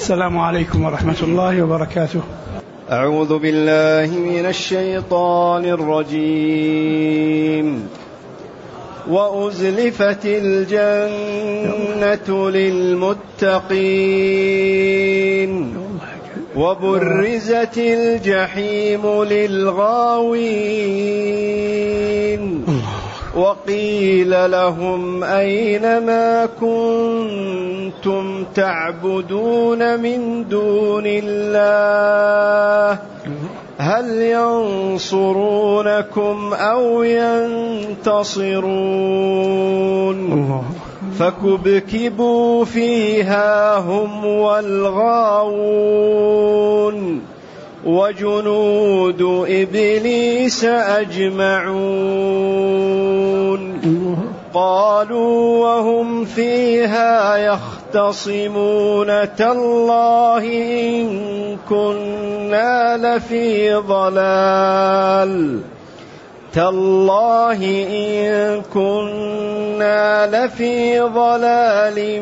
السلام عليكم ورحمة الله وبركاته. أعوذ بالله من الشيطان الرجيم. وأزلفت الجنة للمتقين وبرزت الجحيم للغاوين وقيل لهم أين ما كنتم تعبدون من دون الله هل ينصرونكم أو ينتصرون فكبكبوا فيها هم والغاوون وجنود إبليس أجمعون قالوا وهم فيها يختصمون تالله إن كنا لفي ضلال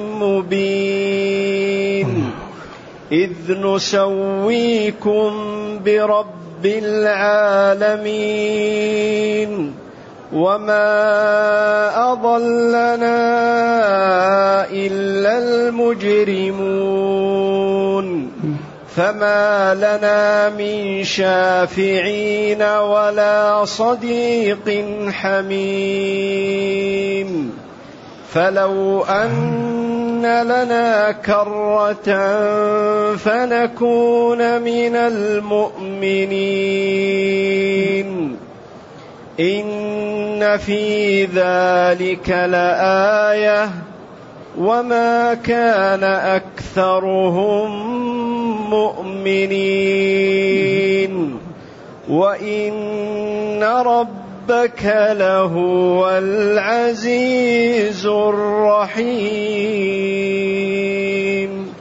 مبين إذ نسويكم برب العالمين وما أضلنا إلا المجرمون فما لنا من شافعين ولا صديق حميم فلو أن لنا كرة فنكون من المؤمنين إن في ذلك لآية وما كان أكثرهم مؤمنين وإن ربك لهو العزيز الرحيم.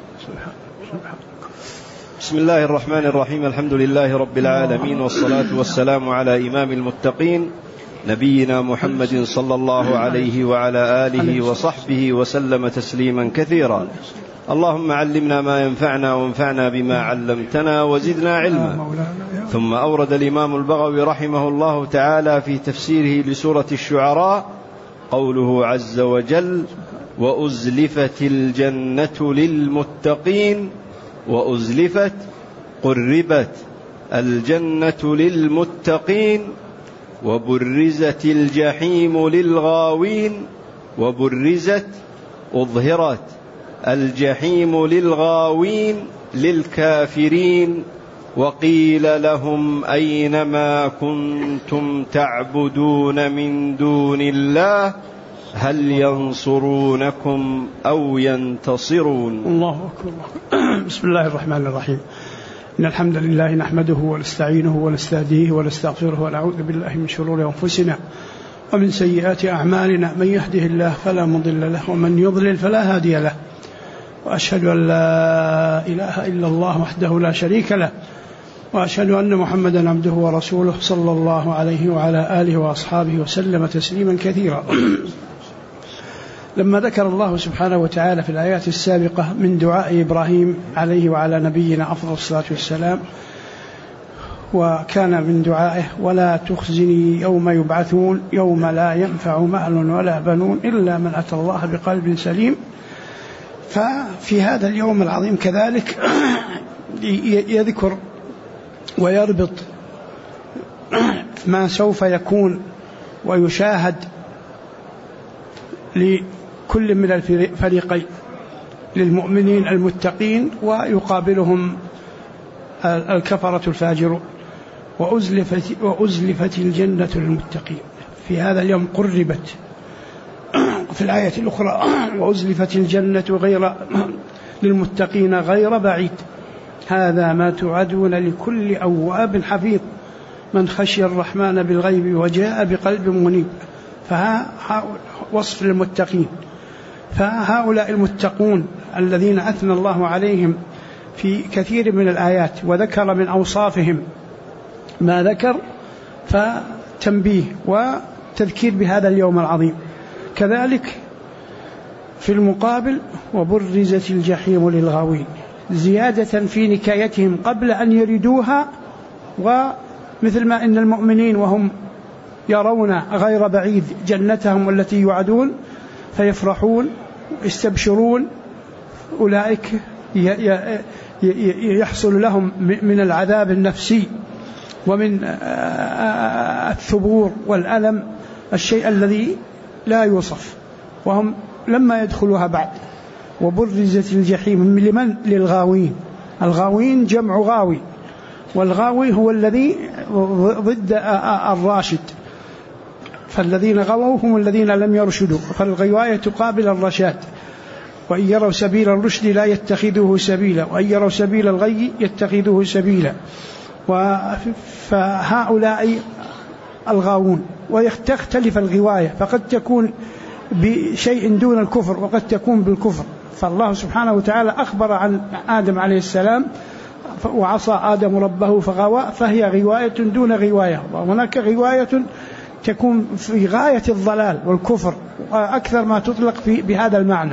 بسم الله الرحمن الرحيم. الحمد لله رب العالمين والصلاة والسلام على إمام المتقين نبينا محمد صلى الله عليه وعلى آله وصحبه وسلم تسليما كثيرا. اللهم علمنا ما ينفعنا وانفعنا بما علمتنا وزدنا علما. ثم أورد الإمام البغوي رحمه الله تعالى في تفسيره لسورة الشعراء قوله عز وجل وأزلفت الجنة للمتقين وأزلفت قربت الجنة للمتقين وبرزت الجحيم للغاوين وبرزت أظهرت الجحيم للغاوين للكافرين وقيل لهم أين ما كنتم تعبدون من دون الله هل ينصرونكم أو ينتصرون. الله أكبر. بسم الله الرحمن الرحيم. إن الحمد لله نحمده ونستعينه ونستهديه ونستغفره ونعوذ بالله من شرور أنفسنا ومن سيئات أعمالنا من يهده الله فلا مضل له ومن يضلل فلا هادي له وأشهد أن لا إله إلا الله وحده لا شريك له وأشهد أن محمدا عبده ورسوله صلى الله عليه وعلى آله وأصحابه وسلم تسليما كثيرا. لما ذكر الله سبحانه وتعالى في الآيات السابقة من دعاء إبراهيم عليه وعلى نبينا أفضل الصلاة والسلام وكان من دعائه ولا تخزني يوم يبعثون يوم لا ينفع مال ولا بنون إلا من أتى الله بقلب سليم، ففي هذا اليوم العظيم كذلك يذكر ويربط ما سوف يكون ويشاهد لكل من الفريقين للمؤمنين المتقين ويقابلهم الكفرة الفاجرون. وأزلفت الجنة للمتقين في هذا اليوم قربت في الآية الأخرى وأزلفت الجنة غير للمتقين غير بعيد هذا ما توعدون لكل أواب حفيظ من خشي الرحمن بالغيب وجاء بقلب منيب. وصف للمتقين، فهؤلاء المتقون الذين أثنى الله عليهم في كثير من الآيات وذكر من أوصافهم ما ذكر، فتنبيه وتذكير بهذا اليوم العظيم. كذلك في المقابل وبرزت الجحيم للغاوين، زيادة في نكايتهم قبل أن يردوها. ومثل ما إن المؤمنين وهم يرون غير بعيد جنتهم التي يوعدون فيفرحون يستبشرون، أولئك يحصل لهم من العذاب النفسي ومن الثبور والألم الشيء الذي لا يوصف، وهم لما يدخلوها بعد. وبرزت الجحيم لمن؟ للغاوين. الغاوين جمع غاوي، والغاوي هو الذي ضد الراشد، فالذين غووا هم الذين لم يرشدوا، فالغواية تقابل الرشاد. وإن يروا سبيل الرشد لا يتخذوه سبيلا، وإن يروا سبيل الغي يتخذوه سبيلا. فهؤلاء الغاوون. وتختلف الغواية، فقد تكون بشيء دون الكفر وقد تكون بالكفر. فالله سبحانه وتعالى أخبر عن آدم عليه السلام وعصى آدم ربه فغوى، فهي غواية دون غواية. وهناك غواية تكون في غاية الضلال والكفر، وأكثر ما تطلق بهذا المعنى.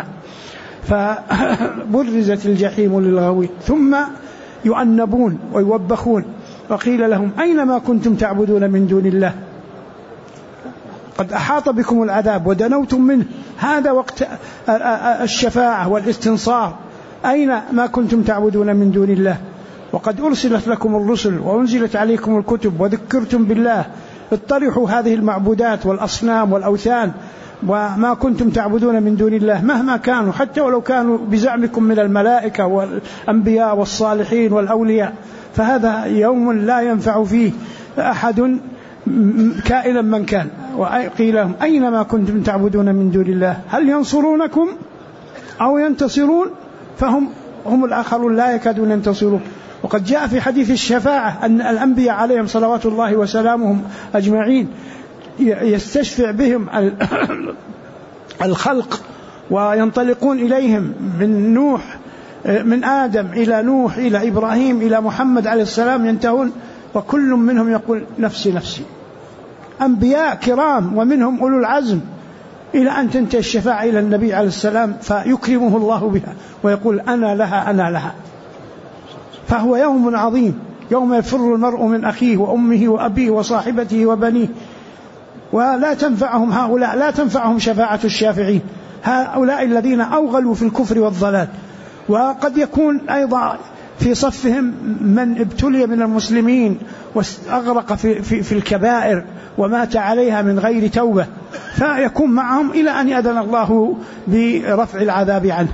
فبرزت الجحيم للغاوين ثم يؤنبون ويوبخون، وقيل لهم أين ما كنتم تعبدون من دون الله؟ قد أحاط بكم العذاب ودنوتم منه، هذا وقت الشفاعة والاستنصار. أين ما كنتم تعبدون من دون الله؟ وقد أرسلت لكم الرسل وأنزلت عليكم الكتب وذكرتم بالله، اطرحوا هذه المعبودات والأصنام والأوثان وما كنتم تعبدون من دون الله مهما كانوا، حتى ولو كانوا بزعمكم من الملائكة والأنبياء والصالحين والأولياء، فهذا يوم لا ينفع فيه أحد كائنا من كان. وقيل لهم أين ما كنتم تعبدون من دون الله هل ينصرونكم أو ينتصرون؟ فهم الآخرون لا يكادون ينتصرون. وقد جاء في حديث الشفاعة أن الأنبياء عليهم صلوات الله وسلامهم أجمعين يستشفع بهم الخلق وينطلقون إليهم من آدم إلى نوح إلى إبراهيم إلى محمد عليه السلام، ينتهون وكل منهم يقول نفسي نفسي. أنبياء كرام ومنهم أولو العزم، إلى أن تنتهي الشفاعة إلى النبي عليه السلام فيكرمه الله بها ويقول أنا لها أنا لها. فهو يوم عظيم، يوم يفر المرء من أخيه وأمه وأبيه وصاحبته وبنيه، ولا تنفعهم هؤلاء، لا تنفعهم شفاعة الشافعين، هؤلاء الذين أوغلوا في الكفر والضلال. وقد يكون أيضا في صفهم من ابتلي من المسلمين وأغرق في الكبائر ومات عليها من غير توبة، فيكون معهم إلى أن يأذن الله برفع العذاب عنه.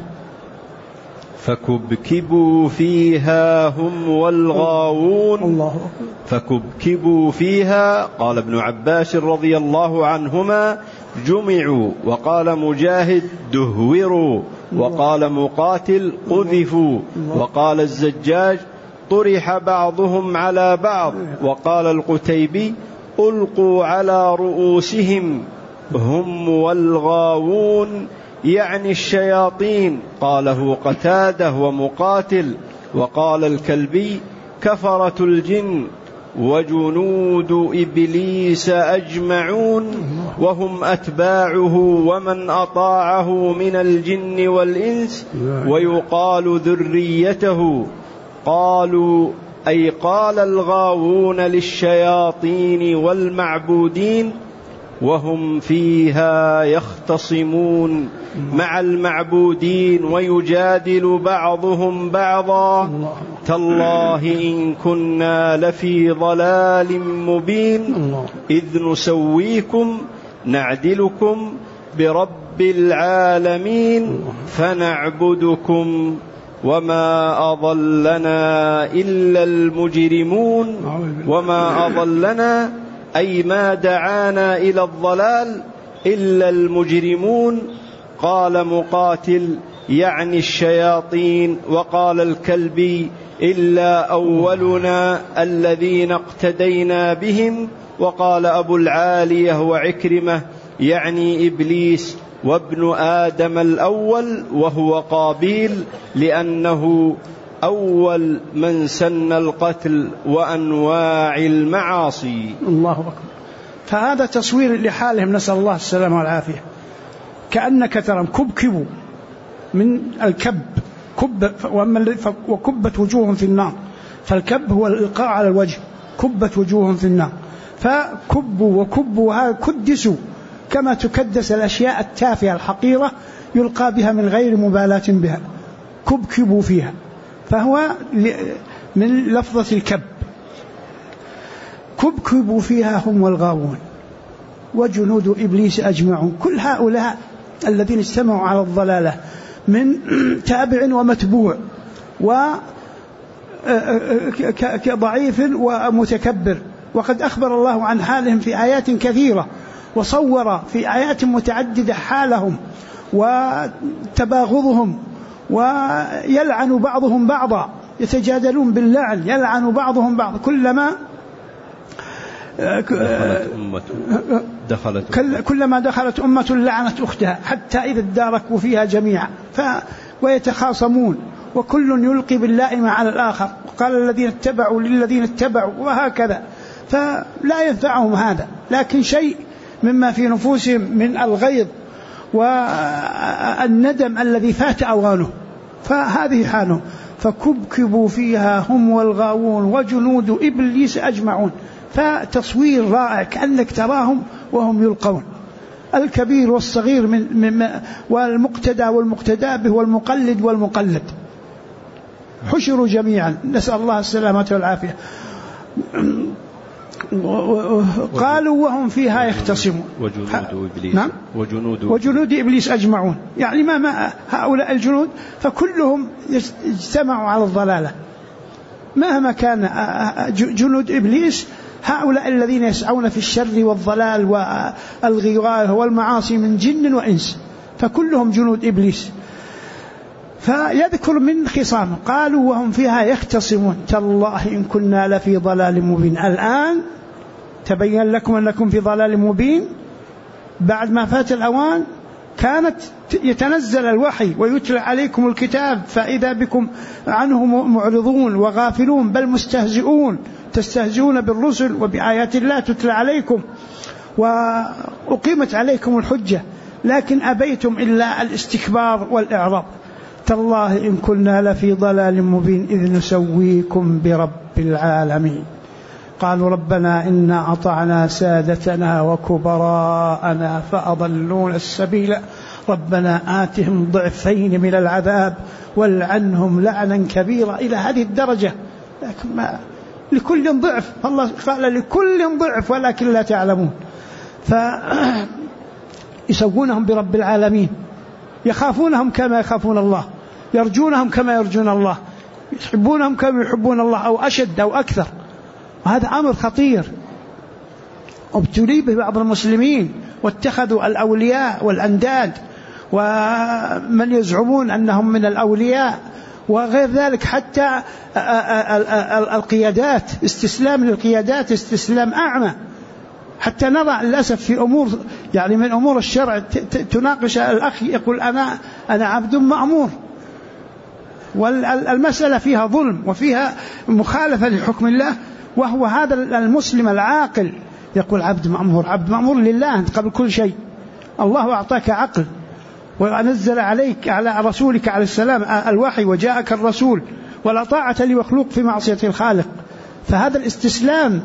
فكبكبوا فيها هم والغاوون. فكبكبوا فيها، قال ابن عباس رضي الله عنهما جمعوا، وقال مجاهد دهوروا، وقال مقاتل قذفوا، وقال الزجاج طرح بعضهم على بعض، وقال القتيبي ألقوا على رؤوسهم هم والغاوون يعني الشياطين. قاله قتاده ومقاتل. وقال الكلبي كفرة الجن وجنود إبليس أجمعون وهم أتباعه ومن أطاعه من الجن والإنس، ويقال ذريته. قالوا أي قال الغاوون للشياطين والمعبودين وهم فيها يختصمون مع المعبودين ويجادل بعضهم بعضا تالله إن كنا لفي ضلال مبين إذ نسويكم نعدلكم برب العالمين فنعبدكم وما أضلنا إلا المجرمون. وما أضلنا أي ما دعانا إلى الضلال إلا المجرمون. قال مقاتل يعني الشياطين. وقال الكلبي إلا أولنا الذين اقتدينا بهم. وقال أبو العالية وعكرمة يعني إبليس وابن آدم الأول وهو قابيل لأنه أول من سن القتل وأنواع المعاصي. الله أكبر. فهذا تصوير لحالهم، نسأل الله السلامة والعافية. كأنك ترى كبكبوا من الكب، وكبت وجوههم في النار، فالكب هو الإلقاء على الوجه، كبت وجوههم في النار، فكبوا وكبوا كدسوا كما تكدس الأشياء التافهة الحقيرة يلقى بها من غير مبالاة بها، كبكبوا فيها، فهو من لفظة الكب. كبكبوا فيها هم والغاوون وجنود إبليس أجمعون. كل هؤلاء الذين اجتمعوا على الضلالة من تابع ومتبوع وضعيف ومتكبر، وقد أخبر الله عن حالهم في آيات كثيرة، وصور في آيات متعددة حالهم وتباغضهم، ويلعن بعضهم بعضا، يتجادلون باللعن، يلعن بعضهم بعض. كلما دخلت أمة لعنت أختها حتى إذا اداركوا فيها جميعا ويتخاصمون، وكل يلقي باللائمة على الآخر، قال الذين اتبعوا للذين اتبعوا، وهكذا. فلا ينفعهم هذا، لكن شيء مما في نفوسهم من الغيظ والندم الذي فات أوانه، فهذه حالهم. فكبكبوا فيها هم والغاوون وجنود إبليس أجمعون. فتصوير رائع كأنك تراهم وهم يلقون، الكبير والصغير والمقتدى والمقتدى به والمقلد والمقلد حشروا جميعا، نسأل الله السلامة والعافية. قالوا وهم فيها يختصمون. وجنود إبليس. نعم؟ وجنود إبليس أجمعون، يعني ما هؤلاء الجنود فكلهم اجتمعوا على الضلالة مهما كان جنود إبليس، هؤلاء الذين يسعون في الشر والضلال والغواية والمعاصي من جن وإنس، فكلهم جنود إبليس. فيذكر من خصام قالوا وهم فيها يختصمون تالله إن كنا لفي ضلال مبين. الآن تبين لكم أنكم في ضلال مبين بعد ما فات الأوان. كانت يتنزل الوحي ويتلى عليكم الكتاب فإذا بكم عنه معرضون وغافلون، بل مستهزئون، تستهزئون بالرسل وبآيات الله تتلى عليكم وأقيمت عليكم الحجة، لكن أبيتم إلا الاستكبار والإعراض. تالله إن كنا لفي ضلال مبين إذ نسويكم برب العالمين. قالوا ربنا إنا أطعنا سادتنا وكبراءنا فأضلون السبيل ربنا آتهم ضعفين من العذاب والعنهم لعنا كبيرا، إلى هذه الدرجة. لكن ما لكل ضعف، الله قال لكل ضعف ولكن لا تعلمون. فيسوونهم برب العالمين، يخافونهم كما يخافون الله، يرجونهم كما يرجون الله، يحبونهم كما يحبون الله أو أشد أو أكثر. وهذا أمر خطير ابتلي به بعض المسلمين، واتخذوا الأولياء والأنداد ومن يزعمون أنهم من الأولياء وغير ذلك، حتى القيادات، استسلام للقيادات استسلام أعمى. حتى نرى للأسف في أمور يعني من أمور الشرع تناقش الأخ يقول أنا عبد مأمور، والمسألة فيها ظلم وفيها مخالفة لحكم الله، وهو هذا المسلم العاقل يقول عبد مأمور. عبد مأمور لله أنت قبل كل شيء، الله أعطاك عقل ونزل عليك على رسولك عليه السلام الوحي وجاءك الرسول، ولا طاعة لمخلوق في معصية الخالق. فهذا الاستسلام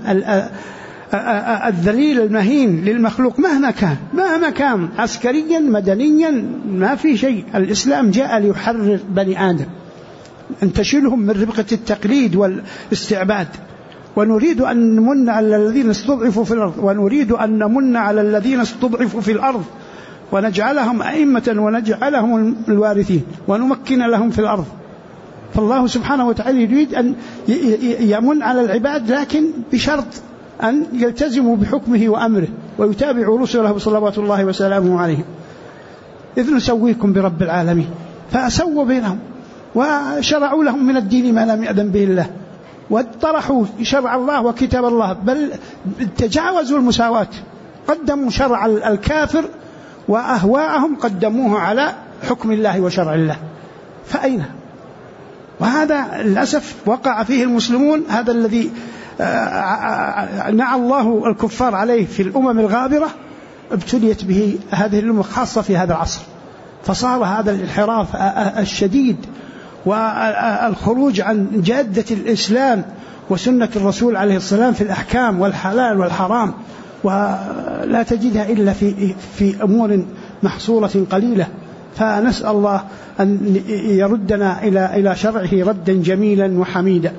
الذليل المهين للمخلوق مهما كان عسكريا مدنيا ما في شيء. الإسلام جاء ليحرر بني آدم أن تشيلهم من ربقة التقليد والاستعباد. ونريد أن نمن على الذين استضعفوا في الأرض، ونريد أن نمن على الذين استضعفوا في الأرض ونجعلهم أئمة ونجعلهم الوارثين ونمكن لهم في الأرض. فالله سبحانه وتعالى يريد أن يمن على العباد، لكن بشرط أن يلتزموا بحكمه وأمره ويتابعوا رسله صلوات الله وسلامه عليهم. إذ نسويكم برب العالمين. فأسووا بينهم وشرعوا لهم من الدين ما لم يأذن به الله، وطرحوا شرع الله وكتاب الله، بل تجاوزوا المساواة، قدموا شرع الكافر وأهواءهم قدموه على حكم الله وشرع الله. فأين؟ وهذا للأسف وقع فيه المسلمون، هذا الذي نعى الله الكفار عليه في الأمم الغابرة ابتليت به هذه الأمة خاصة في هذا العصر. فصار هذا الانحراف الشديد والخروج عن جادة الإسلام وسنة الرسول عليه السلام في الأحكام والحلال والحرام، ولا تجدها إلا في أمور محصورة قليلة. فنسأل الله أن يردنا إلى شرعه ردا جميلا وحميدا.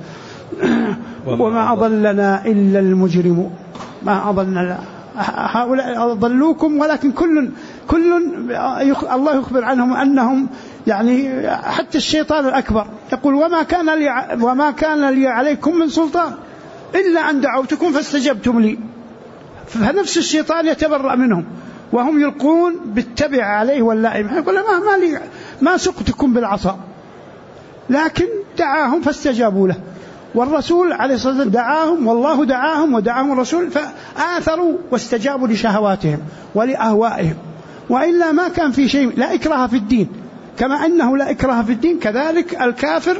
وما أضلنا إلا المجرمون، ما أضلنا هؤلاء أضلوكم، ولكن كل الله يخبر عنهم أنهم يعني حتى الشيطان الأكبر يقول وما كان لي عليكم من سلطان إلا أن دعوتكم فاستجبتم لي. فنفس الشيطان يتبرأ منهم وهم يلقون بالتبع عليه واللائم، يقول ما سقتكم بالعصا، لكن دعاهم فاستجابوا له. والرسول عليه الصلاة والسلام دعاهم، والله دعاهم ودعاهم الرسول فآثروا واستجابوا لشهواتهم ولأهوائهم، وإلا ما كان في شيء. لا إكراه في الدين، كما أنه لا إكراه في الدين كذلك الكافر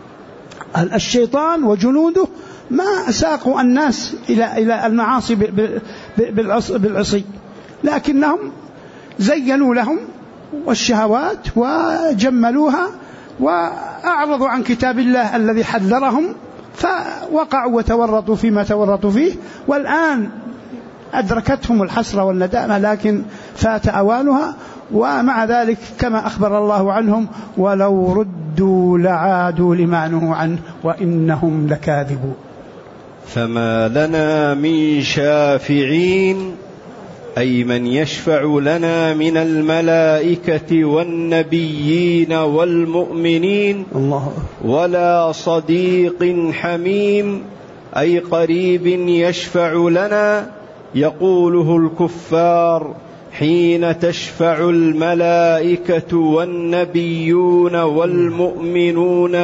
الشيطان وجنوده ما ساقوا الناس إلى المعاصي بالعصي، لكنهم زينوا لهم والشهوات وجملوها وأعرضوا عن كتاب الله الذي حذرهم، فوقعوا وتورطوا فيما تورطوا فيه، والآن أدركتهم الحسرة والندامة لكن فات أوانها. ومع ذلك كما أخبر الله عنهم ولو ردوا لعادوا لما نهوا عنه وإنهم لكاذبون. فما لنا من شافعين، أي من يشفع لنا من الملائكة والنبيين والمؤمنين، ولا صديق حميم، أي قريب يشفع لنا يقوله الكفار حين تشفع الملائكة والنبيون والمؤمنون.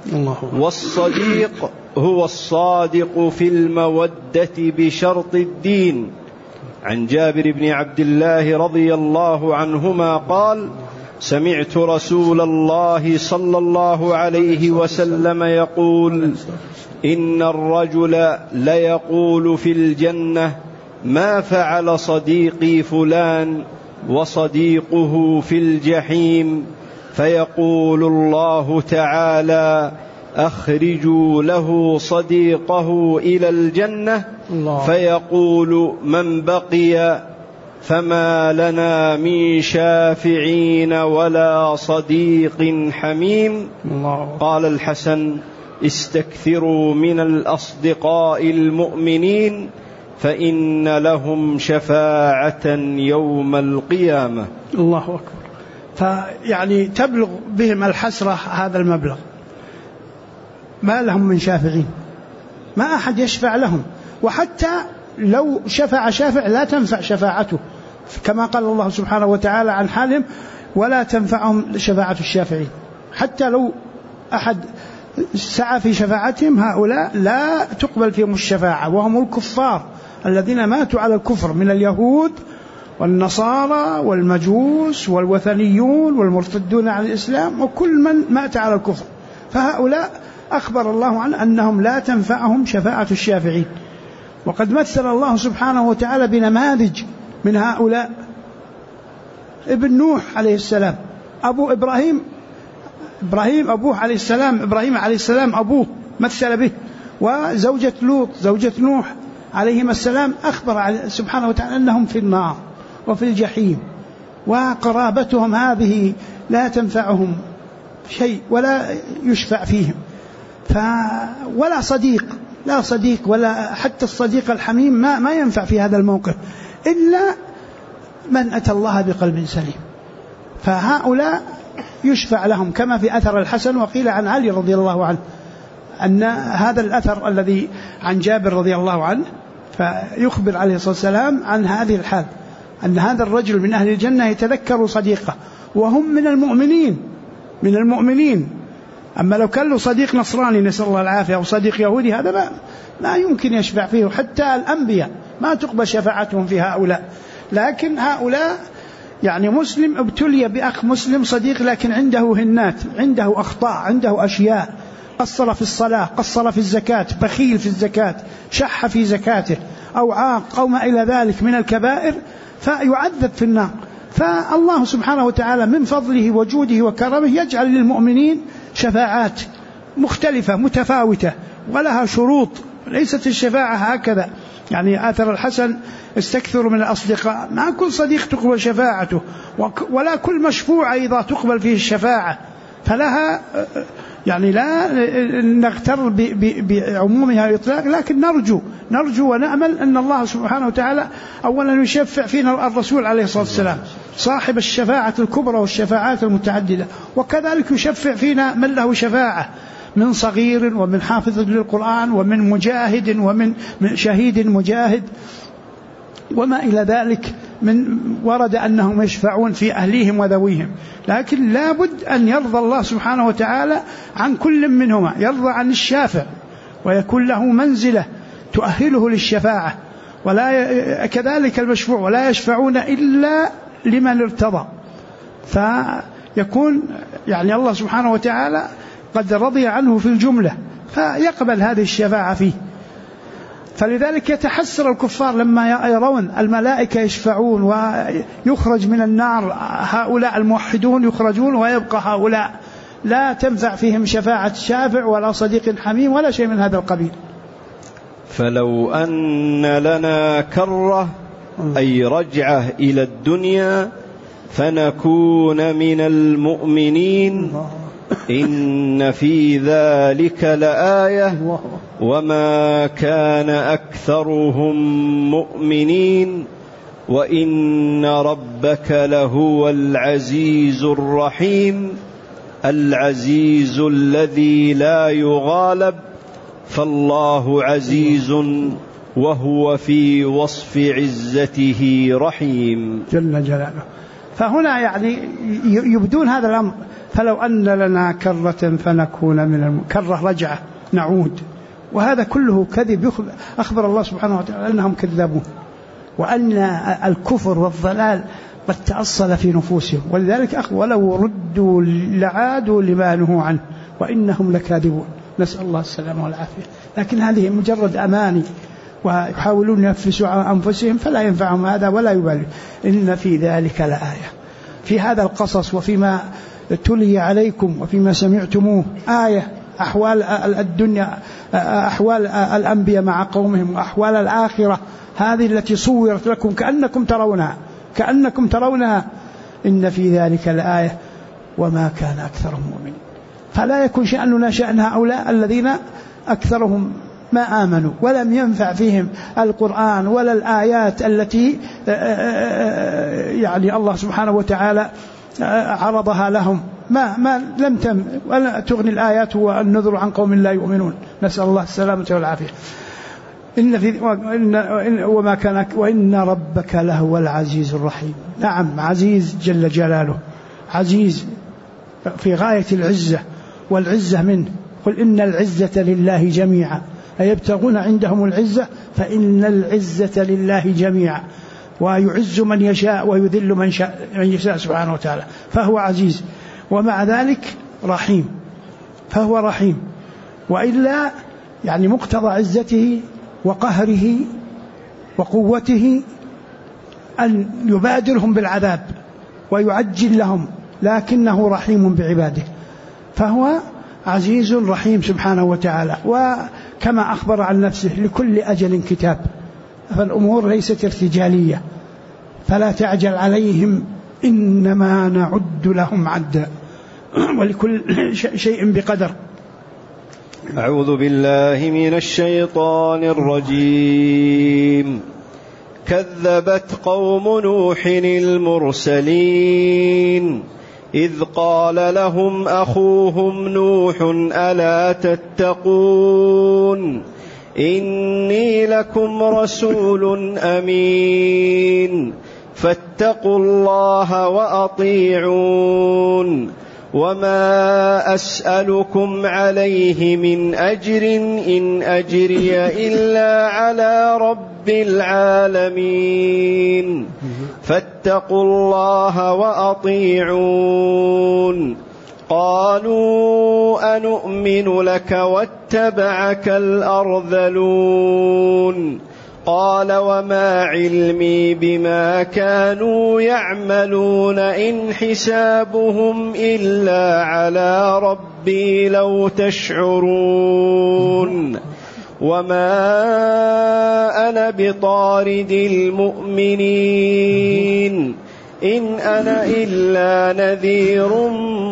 والصديق هو الصادق في المودة بشرط الدين. عن جابر بن عبد الله رضي الله عنهما قال: سمعت رسول الله صلى الله عليه وسلم يقول: إن الرجل ليقول في الجنة: ما فعل صديقي فلان؟ وصديقه في الجحيم، فيقول الله تعالى: أخرجوا له صديقه إلى الجنة. فيقول: من بقي؟ فما لنا من شافعين ولا صديق حميم. قال الحسن: استكثروا من الأصدقاء المؤمنين فإن لهم شفاعة يوم القيامة. الله أكبر. فيعني تبلغ بهم الحسرة هذا المبلغ، ما لهم من شافعين، ما أحد يشفع لهم، وحتى لو شفع شافع لا تنفع شفاعته، كما قال الله سبحانه وتعالى عن حالهم: ولا تنفعهم شفاعة الشافعين. حتى لو أحد سعى في شفاعتهم هؤلاء لا تقبل فيهم الشفاعة، وهم الكفار الذين ماتوا على الكفر من اليهود والنصارى والمجوس والوثنيون والمرتدون عن الإسلام وكل من مات على الكفر. فهؤلاء أخبر الله عنه أنهم لا تنفعهم شفاعة الشافعين. وقد مثل الله سبحانه وتعالى بنماذج من هؤلاء: ابن نوح عليه السلام، أبو إبراهيم أبوه عليه السلام، إبراهيم عليه السلام أبوه مثل به، وزوجة لوط زوجة نوح عليهما السلام أخبر سبحانه وتعالى أنهم في النار وفي الجحيم، وقرابتهم هذه لا تنفعهم شيء ولا يشفع فيهم. ولا صديق ولا حتى الصديق الحميم ما ينفع في هذا الموقف إلا من أتى الله بقلب سليم. فهؤلاء يشفع لهم، كما في أثر الحسن وقيل عن علي رضي الله عنه أن هذا الأثر الذي عن جابر رضي الله عنه، فيخبر عليه الصلاة والسلام عن هذه الحال، أن هذا الرجل من أهل الجنة يتذكر صديقه وهم من المؤمنين. أما لو كان له صديق نصراني نسأل الله العافية أو صديق يهودي هذا ما يمكن يشفع فيه، حتى الأنبياء ما تقبل شفاعتهم في هؤلاء. لكن هؤلاء يعني مسلم ابتلي بأخ مسلم صديق لكن عنده هنات، عنده أخطاء، عنده أشياء، قصر في الصلاة، قصر في الزكاة، بخيل في الزكاة، شح في زكاته، أو عاق أو ما إلى ذلك من الكبائر، فيعذب في النار. فالله سبحانه وتعالى من فضله وجوده وكرمه يجعل للمؤمنين شفاعات مختلفة متفاوتة ولها شروط، ليست الشفاعة هكذا يعني آثر الحسن استكثروا من الأصدقاء، ما كل صديق تقبل شفاعته، ولا كل مشفوع أيضا تقبل فيه الشفاعة، فلها يعني لا نغتر بعمومها الإطلاق، لكن نرجو ونأمل أن الله سبحانه وتعالى أولا يشفع فينا الرسول عليه الصلاة والسلام صاحب الشفاعة الكبرى والشفاعات المتعددة، وكذلك يشفع فينا من له شفاعة من صغير ومن حافظ للقرآن ومن مجاهد ومن شهيد مجاهد وما إلى ذلك، من ورد أنهم يشفعون في أهليهم وذويهم، لكن لا بد أن يرضى الله سبحانه وتعالى عن كل منهما، يرضى عن الشافع ويكون له منزلة تؤهله للشفاعة، ولا كذلك المشفوع، ولا يشفعون إلا لمن ارتضى، فيكون يعني الله سبحانه وتعالى قد رضي عنه في الجملة فيقبل هذه الشفاعة فيه. فلذلك يتحسر الكفار لما يرون الملائكة يشفعون ويخرج من النار هؤلاء الموحدون يخرجون، ويبقى هؤلاء لا تنفع فيهم شفاعة شافع ولا صديق حميم ولا شيء من هذا القبيل. فلو أن لنا كرة أي رجعة إلى الدنيا فنكون من المؤمنين إن في ذلك لآية وما كان أكثرهم مؤمنين وإن ربك لهو العزيز الرحيم العزيز الذي لا يغالب، فالله عزيز وهو في وصف عزته رحيم جل جلاله. فهنا يعني يبدون هذا الأمر، فلو أن لنا كرة فنكون من كرة رجعة نعود، وهذا كله كذب. أخبر الله سبحانه وتعالى أنهم كذبون، وأن الكفر والضلال قد تأصل في نفوسهم، ولذلك ولو ردوا لعادوا لما نهوا عنه وإنهم لكاذبون، نسأل الله السلامة والعافية. لكن هذه مجرد أماني ويحاولون ينفسوا عن أنفسهم، فلا ينفعهم هذا ولا يبالي. إن في ذلك لآية، في هذا القصص وفيما تلي عليكم وفيما سمعتموه آية، أحوال الدنيا، أحوال الأنبياء مع قومهم، وأحوال الآخرة هذه التي صورت لكم كأنكم ترونها. إن في ذلك لآية وما كان أكثرهم مؤمنين. فلا يكون شأننا شأن هؤلاء الذين أكثرهم ما آمنوا ولم ينفع فيهم القرآن ولا الآيات التي يعني الله سبحانه وتعالى عرضها لهم، ما لم ولا تغني الآيات والنذر عن قوم لا يؤمنون، نسأل الله السلامة والعافية. وإن ربك لهو العزيز الرحيم. نعم، عزيز جل جلاله، عزيز في غاية العزة، والعزة منه. قل إن العزة لله جميعا، أيبتغون عندهم العزة فإن العزة لله جميعا، ويعز من يشاء ويذل من يشاء سبحانه وتعالى، فهو عزيز ومع ذلك رحيم، فهو رحيم. وإلا يعني مقتضى عزته وقهره وقوته أن يبادرهم بالعذاب ويعجل لهم، لكنه رحيم بعباده، فهو عزيز رحيم سبحانه وتعالى. وكما أخبر عن نفسه لكل أجل كتاب، فالأمور ليست ارتجالية، فلا تعجل عليهم إنما نعد لهم عدا، ولكل شيء بقدر. أعوذ بالله من الشيطان الرجيم. كذبت قوم نوح المرسلين إذ قال لهم أخوهم نوح ألا تتقون إني لكم رسول أمين فاتقوا الله وأطيعون وما أسألكم عليه من أجر إن أجري إلا على رب العالمين فاتقوا الله وأطيعون. قالوا أنؤمن لك واتبعك الأرذلون قال وما علمي بما كانوا يعملون إن حسابهم إلا على ربي لو تشعرون وما أنا بطارد المؤمنين إن أنا إلا نذير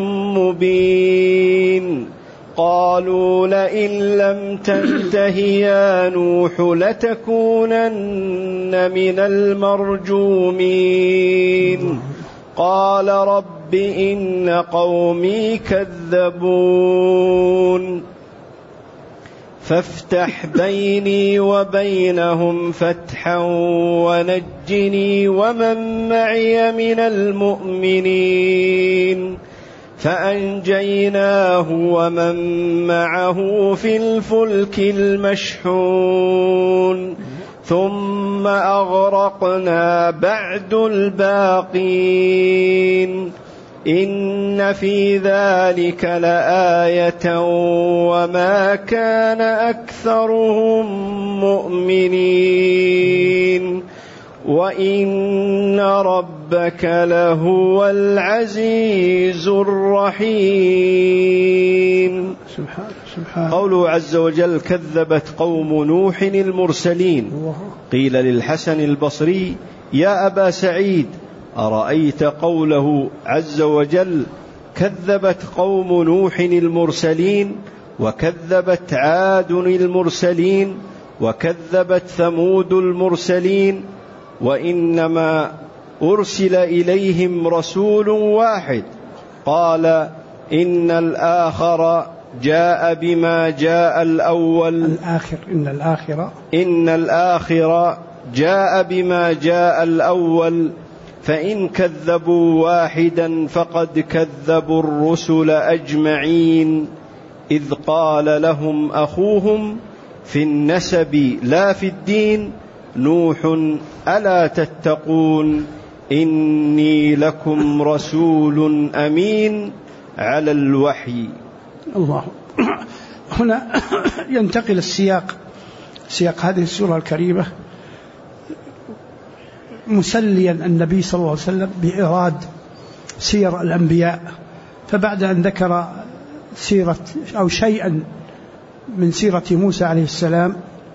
مبين قالوا لئن لم تنته يا نوح لتكونن من المرجومين قال رب إن قومي كذبون فافتح بيني وبينهم فتحا ونجني ومن معي من المؤمنين فأنجيناه ومن معه في الفلك المشحون ثم أغرقنا بعد الباقين إن في ذلك لآية وما كان أكثرهم مؤمنين وإن ربك لهو العزيز الرحيم. سبحان قوله عز وجل كذبت قوم نوح المرسلين. قيل للحسن البصري يا أبا سعيد أرأيت قوله عز وجل كذبت قوم نوح المرسلين وكذبت عاد المرسلين وكذبت ثمود المرسلين وإنما أرسل إليهم رسول واحد قال إن الآخر جاء بما جاء الأول إن الآخر جاء بما جاء الأول فإن كذبوا واحدا فقد كذبوا الرسل أجمعين إذ قال لهم أخوهم في النسب لا في الدين نوح ألا تتقون إني لكم رسول أمين على الوحي. الله. هنا ينتقل السياق هذه السورة الكريمة مسليا النبي صلى الله عليه وسلم بإيراد سير الأنبياء، فبعد أن ذكر سيرة أو شيئا من سيرة موسى عليه السلام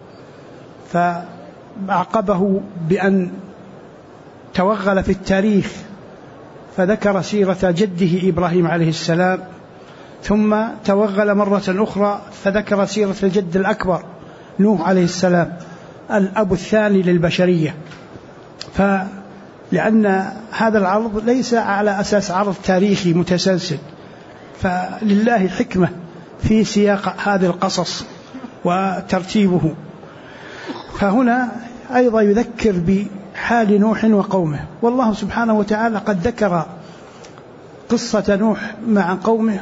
فأعقبه بأن توغل في التاريخ فذكر سيرة جده إبراهيم عليه السلام، ثم توغل مرة أخرى فذكر سيرة الجد الأكبر نوح عليه السلام الأب الثاني للبشرية. فلأن هذا العرض ليس على أساس عرض تاريخي متسلسل، فلله حكمة في سياق هذه القصص وترتيبه. فهنا أيضا يذكر بحال نوح وقومه، والله سبحانه وتعالى قد ذكر قصة نوح مع قومه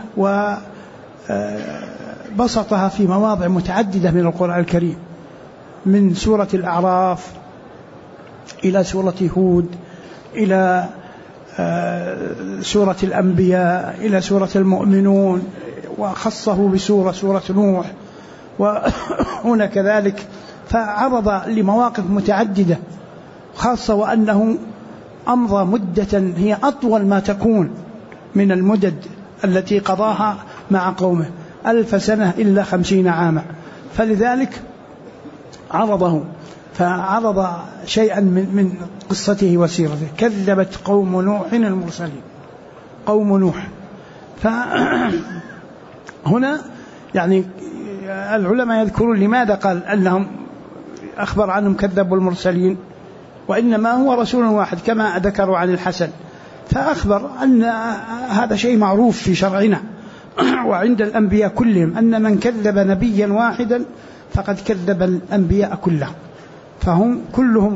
وبسطها في مواضع متعددة من القرآن الكريم، من سورة الأعراف إلى سورة هود إلى سورة الأنبياء إلى سورة المؤمنون، وخصه سورة نوح، وهنا كذلك فعرض لمواقف متعددة خاصة، وأنه أمضى مدة هي أطول ما تكون من المدد التي قضاها مع قومه 1000 سنة إلا 50 عاما، فلذلك عرضه فعرض شيئا من قصته وسيرته. كذبت قوم نوح المرسلين، قوم نوح. فهنا يعني العلماء يذكرون لماذا قال أنهم أخبر عنهم كذبوا المرسلين، وإنما هو رسول واحد كما ذكروا عن الحسن، فأخبر أن هذا شيء معروف في شرعنا وعند الأنبياء كلهم، أن من كذب نبيا واحدا فقد كذب الأنبياء كلهم، فهم كلهم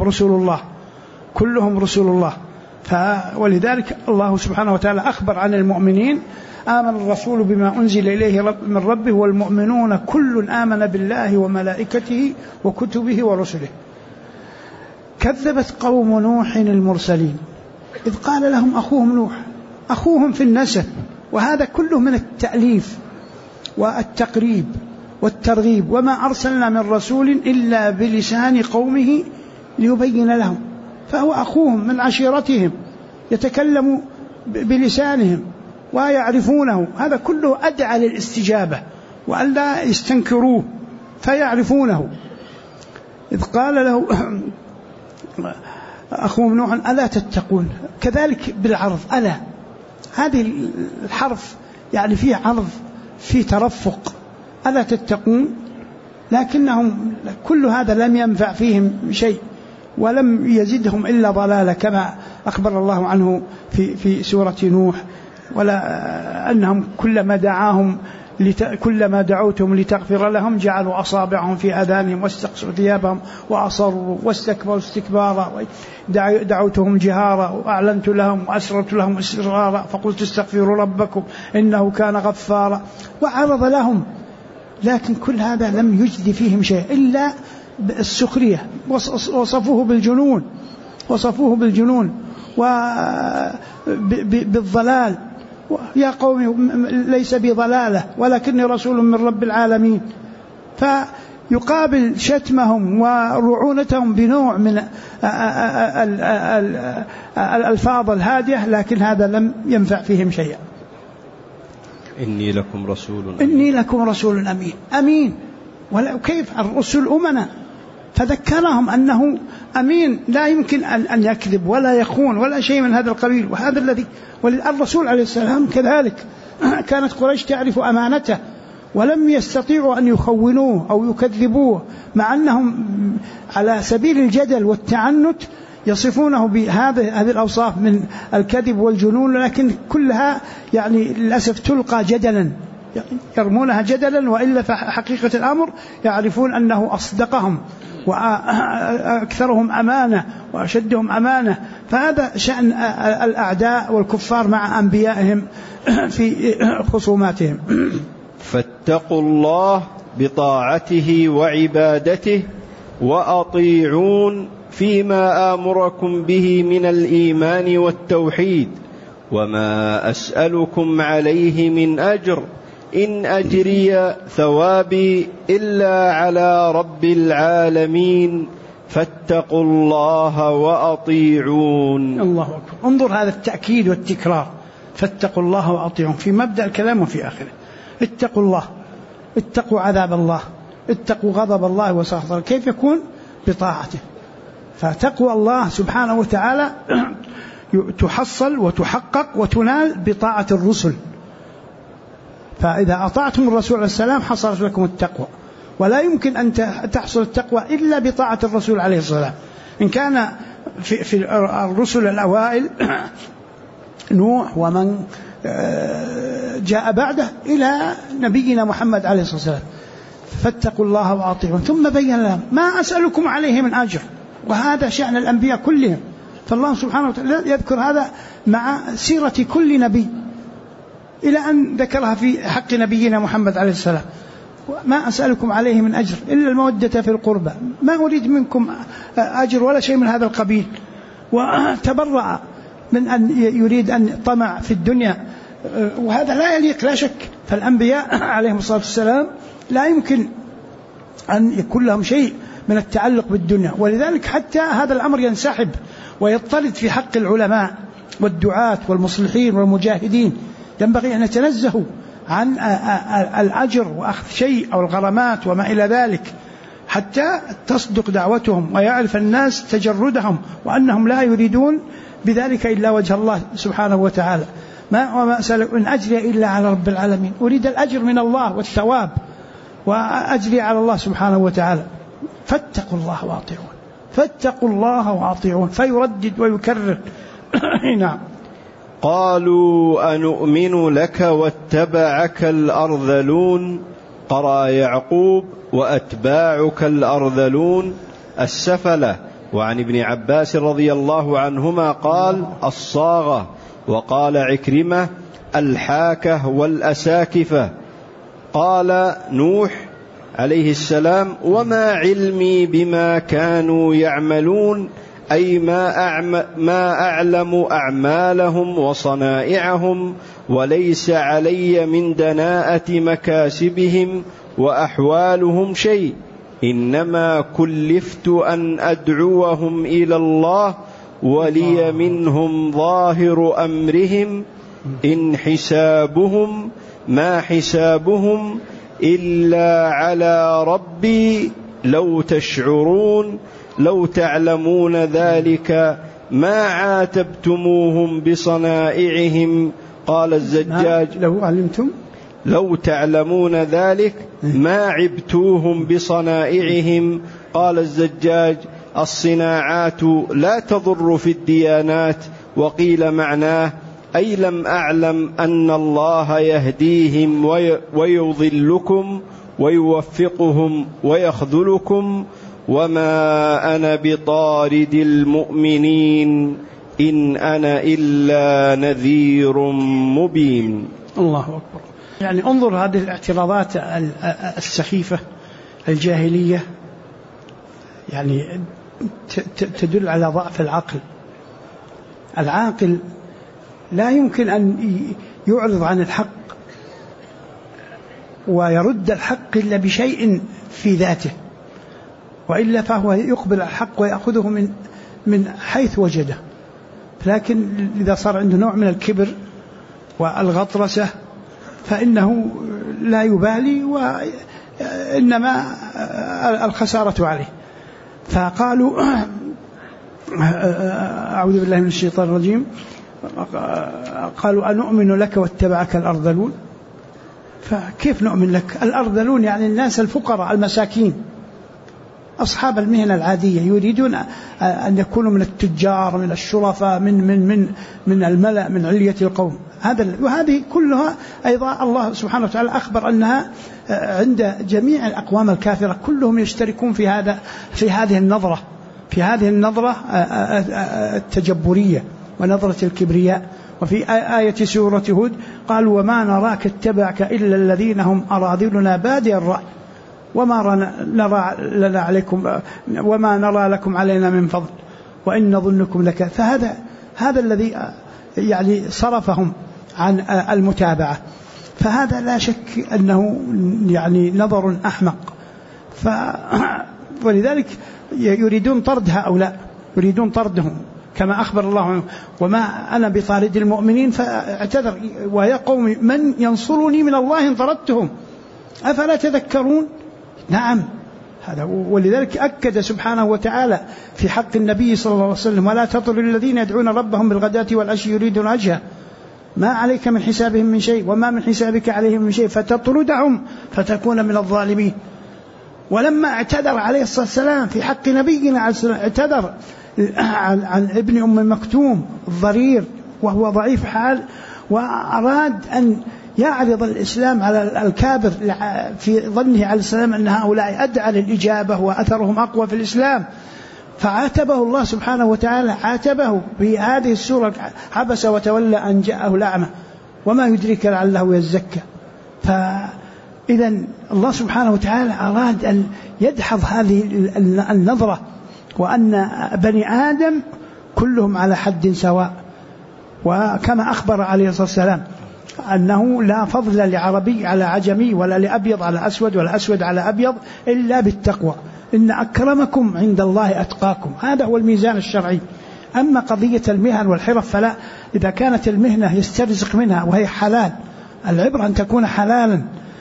رسول الله. ولذلك الله سبحانه وتعالى أخبر عن المؤمنين آمن الرسول بما أنزل إليه من ربه والمؤمنون كل آمن بالله وملائكته وكتبه ورسله. كذبت قوم نوح المرسلين إذ قال لهم أخوهم نوح، أخوهم في النسب، وهذا كله من التأليف والتقريب والترغيب، وما أرسلنا من رسول إلا بلسان قومه ليبين لهم، فهو أخوهم من عشيرتهم يتكلم بلسانهم ويعرفونه، هذا كله أدعى للاستجابة وألا يستنكروه فيعرفونه. إذ قال له أخوهم نوح ألا تتقون، كذلك بالعرض ألا، هذه الحرف يعني فيه عرض فيه ترفق، ألا تتقون، لكنهم كل هذا لم ينفع فيهم شيء ولم يزدهم إلا ضلالة، كما أخبر الله عنه في سورة نوح، ولا أنهم كلما دعوتهم لتغفر لهم جعلوا أصابعهم في آذانهم واستقصوا ثيابهم وأصروا واستكبروا استكبارا، دعوتهم جهارا وأعلنت لهم وأسررت لهم إسرارا فقلت استغفروا ربكم إنه كان غفارا، وعرض لهم، لكن كل هذا لم يجد فيهم شيء إلا السخرية، وصفوه بالجنون وبالضلال، يا قوم ليس بي ضلالة ولكني رسول من رب العالمين. فيقابل شتمهم ورعونتهم بنوع من الألفاظ الهادية، لكن هذا لم ينفع فيهم شيئا. إني لكم رسول أمين، وكيف الرسل أمنا، فذكرهم أنه أمين لا يمكن أن يكذب ولا يخون ولا شيء من هذا القبيل، وهذا الذي والرسول عليه السلام كذلك كانت قريش تعرف أمانته ولم يستطيعوا أن يخونوه أو يكذبوه، مع أنهم على سبيل الجدل والتعنت يصفونه بهذه الأوصاف من الكذب والجنون، لكن كلها يعني للأسف تلقى جدلا، يرمونها جدلا، وإلا فحقيقة الأمر يعرفون أنه أصدقهم وأكثرهم أمانة وأشدهم أمانة. فهذا شأن الأعداء والكفار مع أنبيائهم في خصوماتهم. فاتقوا الله بطاعته وعبادته وأطيعون فيما آمركم به من الإيمان والتوحيد، وما أسألكم عليه من أجر إن أجري ثوابي إلا على رب العالمين فاتقوا الله وأطيعون. الله أكبر، انظر هذا التأكيد والتكرار، فاتقوا الله وأطيعون في مبدأ الكلام وفي آخره. اتقوا الله، اتقوا عذاب الله، اتقوا غضب الله وسخطه، كيف يكون؟ بطاعته. فتقوى الله سبحانه وتعالى تحصل وتحقق وتنال بطاعة الرسل، فإذا أطعتم الرسول عليه السلام حصلت لكم التقوى، ولا يمكن أن تحصل التقوى إلا بطاعة الرسول عليه السلام. إن كان في الرسل الأوائل نوح ومن جاء بعده إلى نبينا محمد عليه الصلاة والسلام، فاتقوا الله وأطيعون، ثم بين لهم ما أسألكم عليه من أجر، وهذا شأن الأنبياء كلهم، فالله سبحانه وتعالى يذكر هذا مع سيرة كل نبي إلى أن ذكرها في حق نبينا محمد عليه السلام. ما أسألكم عليه من أجر إلا المودة في القربى، ما أريد منكم أجر ولا شيء من هذا القبيل، وتبرأ من أن يريد أن طمع في الدنيا، وهذا لا يليق لا شك. فالأنبياء عليهم الصلاة والسلام لا يمكن أن يكون لهم شيء من التعلق بالدنيا، ولذلك حتى هذا الأمر ينسحب ويضطرد في حق العلماء والدعاة والمصلحين والمجاهدين، ينبغي أن يتنزهوا عن الأجر وأخذ شيء أو الغرامات وما إلى ذلك، حتى تصدق دعوتهم ويعرف الناس تجردهم وأنهم لا يريدون بذلك إلا وجه الله سبحانه وتعالى. وما أسألك من أجري إلا على رب العالمين، أريد الأجر من الله والثواب، وأجري على الله سبحانه وتعالى. فاتقوا الله وأطيعون، فاتقوا الله وأطيعون، فيردد ويكرر. نعم. قالوا أنؤمن لك واتبعك الأرذلون، قرأ يعقوب وأتباعك الأرذلون السفلة. وعن ابن عباس رضي الله عنهما قال الصاغة، وقال عكرمة الحاكة والأساكفة. قال نوح عليه السلام وما علمي بما كانوا يعملون، أي ما أعلم أعمالهم وصنائعهم، وليس علي من دناءة مكاسبهم وأحوالهم شيء، إنما كلفت أن أدعوهم إلى الله ولي منهم ظاهر أمرهم، إن حسابهم ما حسابهم إلا على ربي، لو تشعرون لو تعلمون ذلك ما عاتبتموهم بصنائعهم. قال الزجاج: لو تعلمون ذلك ما عبتوهم بصنائعهم. قال الزجاج: الصناعات لا تضر في الديانات. وقيل معناه: أي لم أعلم أن الله يهديهم ويضلكم ويوفقهم ويخذلكم، وما أنا بطارد المؤمنين، إن أنا إلا نذير مبين. الله أكبر. يعني انظر هذه الاعتراضات السخيفة الجاهلية، يعني تدل على ضعف العقل. العاقل لا يمكن أن يعرض عن الحق ويرد الحق إلا بشيء في ذاته، وإلا فهو يقبل الحق ويأخذه من حيث وجده. لكن إذا صار عنده نوع من الكبر والغطرسة فإنه لا يبالي، وإنما الخسارة عليه. فقالوا أعوذ بالله من الشيطان الرجيم، قالوا: أنؤمن لك واتبعك الأرذلون. فكيف نؤمن لك؟ الأرذلون يعني الناس الفقراء المساكين أصحاب المهنة العادية، يريدون أن يكونوا من التجار، من الشرفاء، من الملأ، من علية القوم. وهذه كلها أيضا الله سبحانه وتعالى أخبر أنها عند جميع الأقوام الكافرة، كلهم يشتركون في هذه النظرة التجبرية ونظرة الكبرياء. وفي آية سورة هود قالوا: وما نراك اتبعك إلا الذين هم أراذلنا بادي الرأي وما نرى لكم علينا من فضل وإن نظنكم لك. فهذا الذي يعني صرفهم عن المتابعة. فهذا لا شك أنه يعني نظر أحمق. ولذلك يريدون طرد هؤلاء، يريدون طردهم كما أخبر الله عنه: وما أنا بطارد المؤمنين فاعتذر ويا قوم من ينصرني من الله إن طردتهم أفلا تذكرون. نعم، هذا. ولذلك أكد سبحانه وتعالى في حق النبي صلى الله عليه وسلم: ولا تطرد الذين يدعون ربهم بالغداة والعشي يريدون وجهه ما عليك من حسابهم من شيء وما من حسابك عليهم من شيء فتطردهم فتكون من الظالمين. ولما اعتذر عليه الصلاة والسلام في حق نبينا عليه الصلاة والسلام، اعتذر عن ابن أم مكتوم الضرير وهو ضعيف حال، وأراد أن يعرض الإسلام على الكافر في ظنه عليه السلام أن هؤلاء أدعى للإجابة وأثرهم أقوى في الإسلام، فعاتبه الله سبحانه وتعالى، عاتبه في هذه السورة: عبس وتولى أن جاءه الأعمى وما يدريك لعله يزكى. فإذا الله سبحانه وتعالى أراد أن يدحض هذه النظرة، وأن بني آدم كلهم على حد سواء. وكما أخبر عليه الصلاة والسلام أنه لا فضل لعربي على عجمي ولا لأبيض على أسود ولا أسود على أبيض إلا بالتقوى، إن أكرمكم عند الله أتقاكم. هذا هو الميزان الشرعي. أما قضية المهن والحرف فلا، إذا كانت المهنة يسترزق منها وهي حلال، العبرة أن تكون حلالا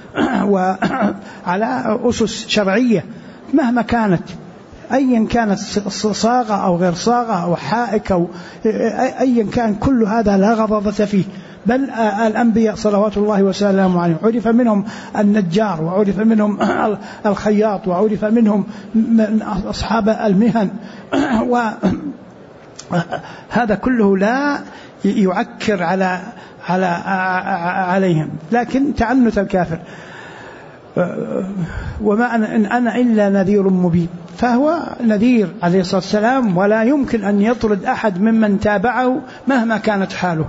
وعلى أسس شرعية مهما كانت، أيا كانت صاغة أو غير صاغة أو حائك أو أيا كان، كل هذا لا غضاضة فيه. بل الأنبياء صلوات الله وسلامه عليهم عرف منهم النجار، وعرف منهم الخياط، وعرف منهم أصحاب المهن، وهذا كله لا يعكر عليهم. لكن تعنت الكافر: وما أنا إلا نذير مبين. فهو نذير عليه الصلاة والسلام، ولا يمكن أن يطرد أحد ممن تابعه مهما كانت حاله.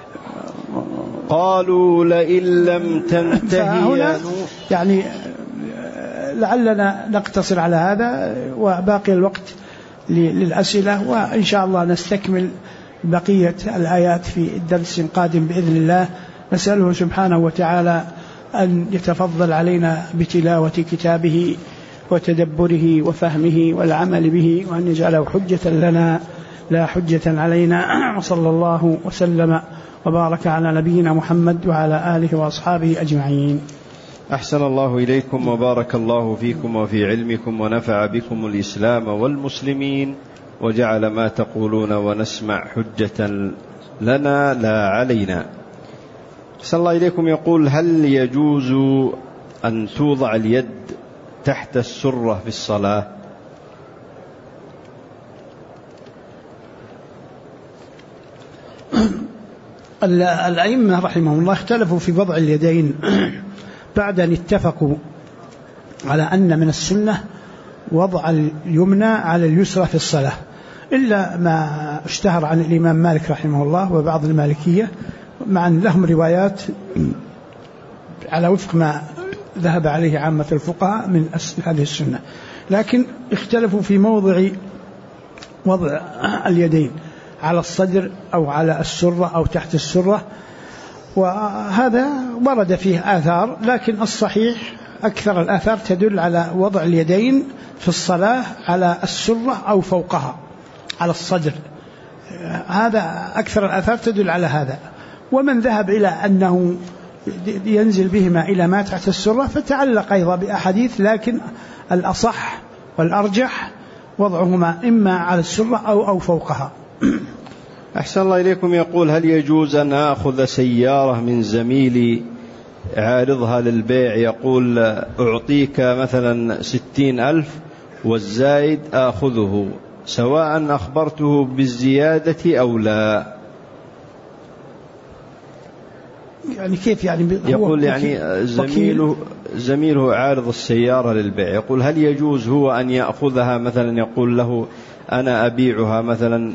قالوا: لئن لم تنتهي يا نوح. يعني لعلنا نقتصر على هذا، وباقي الوقت للأسئلة، وإن شاء الله نستكمل بقية الآيات في الدرس القادم بإذن الله. نسأله سبحانه وتعالى أن يتفضل علينا بتلاوة كتابه وتدبره وفهمه والعمل به، وأن يجعله حجة لنا لا حجة علينا. وصلى الله وسلم وبارك على نبينا محمد وعلى آله وأصحابه أجمعين. أحسن الله إليكم وبارك الله فيكم وفي علمكم ونفع بكم الإسلام والمسلمين، وجعل ما تقولون ونسمع حجة لنا لا علينا. أحسن الله إليكم. يقول: هل يجوز أن توضع اليد تحت السرة في الصلاة؟ الأئمة رحمهم الله اختلفوا في وضع اليدين بعد أن اتفقوا على أن من السنة وضع اليمنى على اليسرى في الصلاة، إلا ما اشتهر عن الإمام مالك رحمه الله وبعض المالكية، مع أن لهم روايات على وفق ما ذهب عليه عامة الفقهاء من هذه السنة، لكن اختلفوا في موضع وضع اليدين على الصدر أو على السرة أو تحت السرة، وهذا ورد فيه آثار، لكن الصحيح أكثر الآثار تدل على وضع اليدين في الصلاة على السرة أو فوقها على الصدر. هذا أكثر الآثار تدل على هذا. ومن ذهب إلى أنه ينزل بهما إلى ما تحت السرة فتعلق أيضا بأحاديث، لكن الأصح والأرجح وضعهما إما على السرة أو فوقها. أحسن الله إليكم. يقول: هل يجوز أن أخذ سيارة من زميلي عارضها للبيع، يقول أعطيك مثلا 60,000 والزايد آخذه، سواء أخبرته بالزيادة أو لا؟ يعني كيف يعني؟ يقول يعني زميله عارض السيارة للبيع، يقول: هل يجوز هو أن يأخذها مثلا، يقول له أنا أبيعها مثلا